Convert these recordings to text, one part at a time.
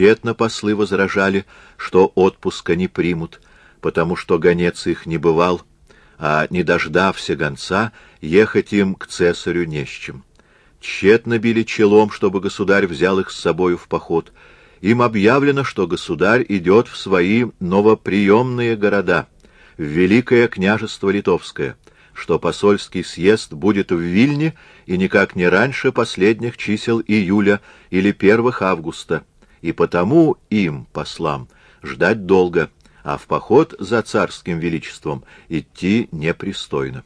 Тщетно послы возражали, что отпуска не примут, потому что гонец их не бывал, а, не дождався гонца, ехать им к цесарю не с чем. Тщетно били челом, чтобы государь взял их с собою в поход. Им объявлено, что государь идет в свои новоприемные города, в Великое княжество Литовское, что посольский съезд будет в Вильне и никак не раньше последних чисел июля или 1 августа, и потому им, послам, ждать долго, а в поход за царским величеством идти непристойно.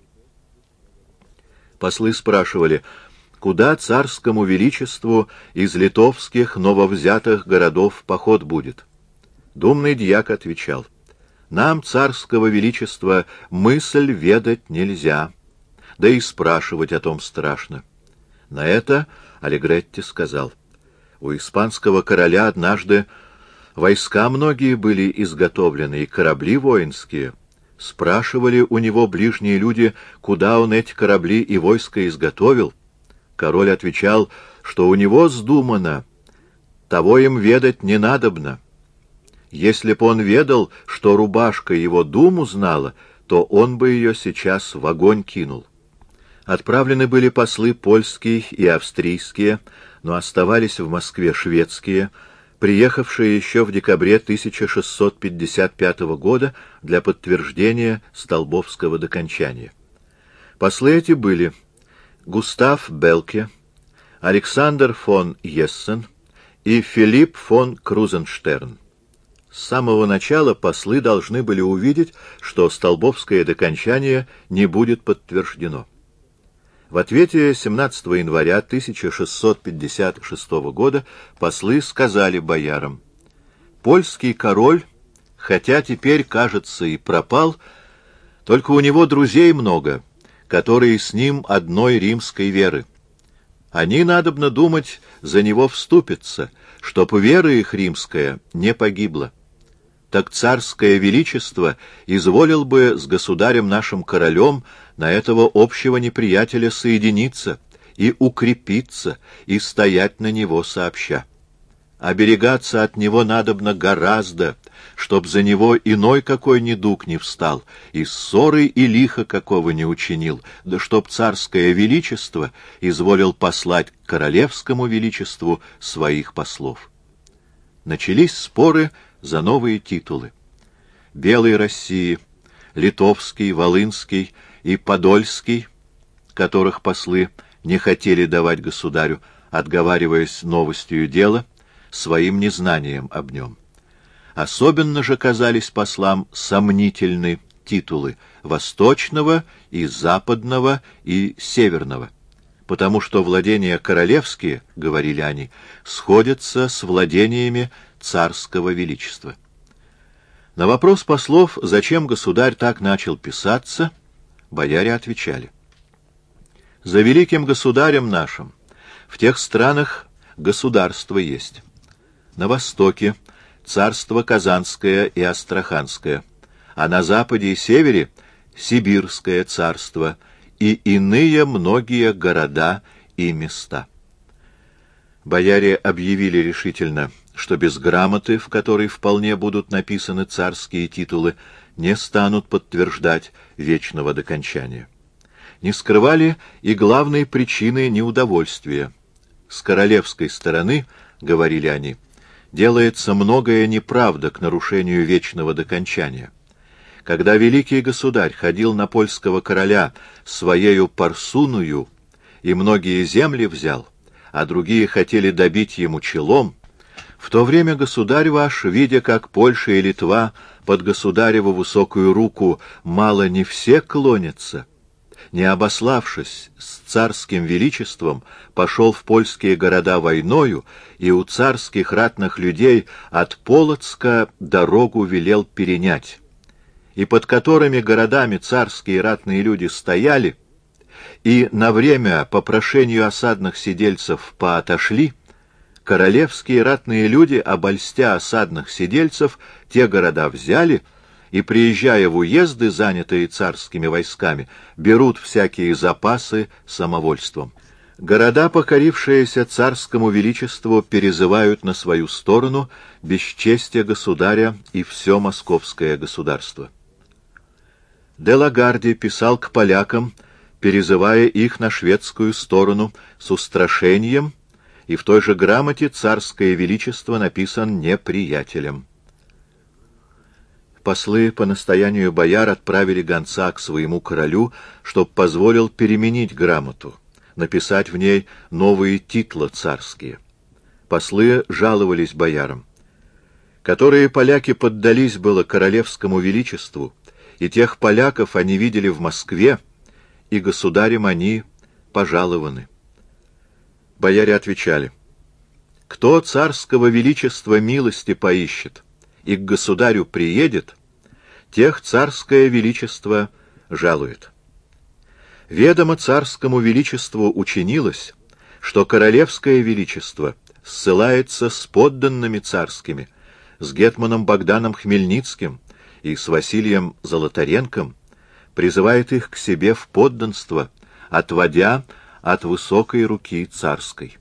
Послы спрашивали, куда царскому величеству из литовских нововзятых городов поход будет. Думный дьяк отвечал, нам царского величества мысль ведать нельзя, да и спрашивать о том страшно. На это Алегретти сказал, у испанского короля однажды войска многие были изготовлены, и корабли воинские. Спрашивали у него ближние люди, куда он эти корабли и войска изготовил. Король отвечал, что у него сдумано, того им ведать не надобно. Если б он ведал, что рубашка его думу знала, то он бы ее сейчас в огонь кинул. Отправлены были послы польские и австрийские, но оставались в Москве шведские, приехавшие еще в декабре 1655 года для подтверждения Столбовского докончания. Послы эти были Густав Белке, Александр фон Ессен и Филипп фон Крузенштерн. С самого начала послы должны были увидеть, что Столбовское докончание не будет подтверждено. В ответе 17 января 1656 года послы сказали боярам, «Польский король, хотя теперь, кажется, и пропал, только у него друзей много, которые с ним одной римской веры. Они, надобно думать, за него вступятся, чтоб вера их римская не погибла. Так царское величество изволил бы с государем нашим королем на этого общего неприятеля соединиться и укрепиться, и стоять на него сообща. Оберегаться от него надобно гораздо, чтоб за него иной какой недуг не встал, и ссоры и лиха какого не учинил, да чтоб царское величество изволил послать к королевскому величеству своих послов». Начались споры за новые титулы. Белой России, Литовский, Волынский и Подольский, которых послы не хотели давать государю, отговариваясь новостью дела, своим незнанием об нем. Особенно же казались послам сомнительны титулы Восточного и Западного и Северного, потому что владения королевские, говорили они, сходятся с владениями царского величества. На вопрос послов, зачем государь так начал писаться, бояре отвечали: «За великим государем нашим в тех странах государство есть. На востоке царство Казанское и Астраханское, а на западе и севере Сибирское царство и иные многие города и места». Бояре объявили решительно, что без грамоты, в которой вполне будут написаны царские титулы, не станут подтверждать вечного докончания. Не скрывали и главной причины неудовольствия. С королевской стороны, говорили они, делается многое неправда к нарушению вечного докончания. Когда великий государь ходил на польского короля своею парсуную и многие земли взял, а другие хотели добить ему челом, в то время государь ваш, видя, как Польша и Литва под государеву высокую руку мало не все клонятся, не обославшись с царским величеством, пошел в польские города войною и у царских ратных людей от Полоцка дорогу велел перенять, и под которыми городами царские ратные люди стояли, и на время по прошению осадных сидельцев поотошли, королевские ратные люди, обольстя осадных сидельцев, те города взяли и, приезжая в уезды, занятые царскими войсками, берут всякие запасы самовольством. Города, покорившиеся царскому величеству, перезывают на свою сторону бесчестие государя и все московское государство. Де Лагарди писал к полякам, перезывая их на шведскую сторону с устрашением, и в той же грамоте царское величество написан неприятелем. Послы по настоянию бояр отправили гонца к своему королю, чтоб позволил переменить грамоту, написать в ней новые титла царские. Послы жаловались боярам. Которые поляки поддались было королевскому величеству, и тех поляков они видели в Москве, и государем они пожалованы. Бояре отвечали: кто царского величества милости поищет и к государю приедет, тех царское величество жалует. Ведомо царскому величеству учинилось, что королевское величество ссылается с подданными царскими, с гетманом Богданом Хмельницким и с Василием Золотаренком, призывает их к себе в подданство, отводя от высокой руки царской.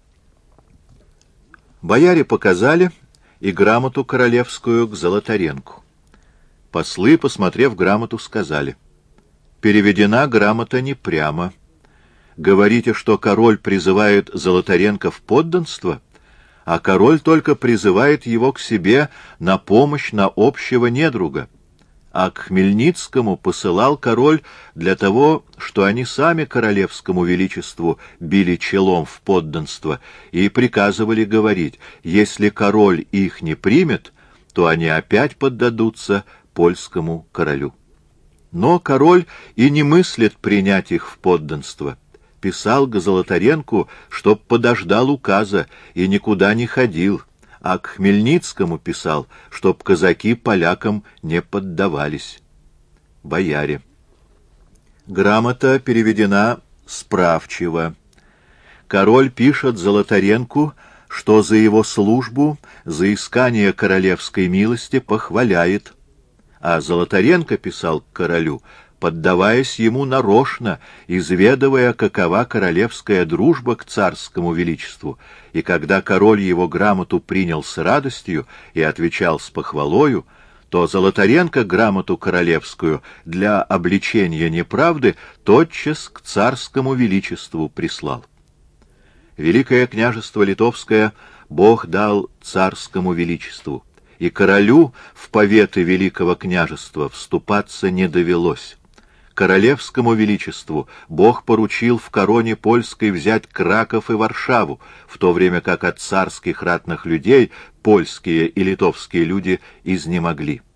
Бояре показали и грамоту королевскую к Золотаренку. Послы, посмотрев грамоту, сказали: переведена грамота не прямо. Говорите, что король призывает Золотаренко в подданство, а король только призывает его к себе на помощь на общего недруга. А к Хмельницкому посылал король для того, что они сами королевскому величеству били челом в подданство и приказывали говорить: если король их не примет, то они опять поддадутся польскому королю. Но король и не мыслит принять их в подданство. Писал к Золотаренку, чтоб подождал указа и никуда не ходил, а к Хмельницкому писал, чтоб казаки полякам не поддавались. Бояре. Грамота переведена справчиво. Король пишет Золотаренку, что за его службу, за искание королевской милости похваляет, а Золотаренко писал к королю, поддаваясь ему нарочно, изведывая, какова королевская дружба к царскому величеству, и когда король его грамоту принял с радостью и отвечал с похвалою, то Золотаренко грамоту королевскую для обличения неправды тотчас к царскому величеству прислал. Великое княжество Литовское Бог дал царскому величеству, и королю в поветы великого княжества вступаться не довелось. Королевскому величеству Бог поручил в короне польской взять Краков и Варшаву, в то время как от царских ратных людей польские и литовские люди изнемогли.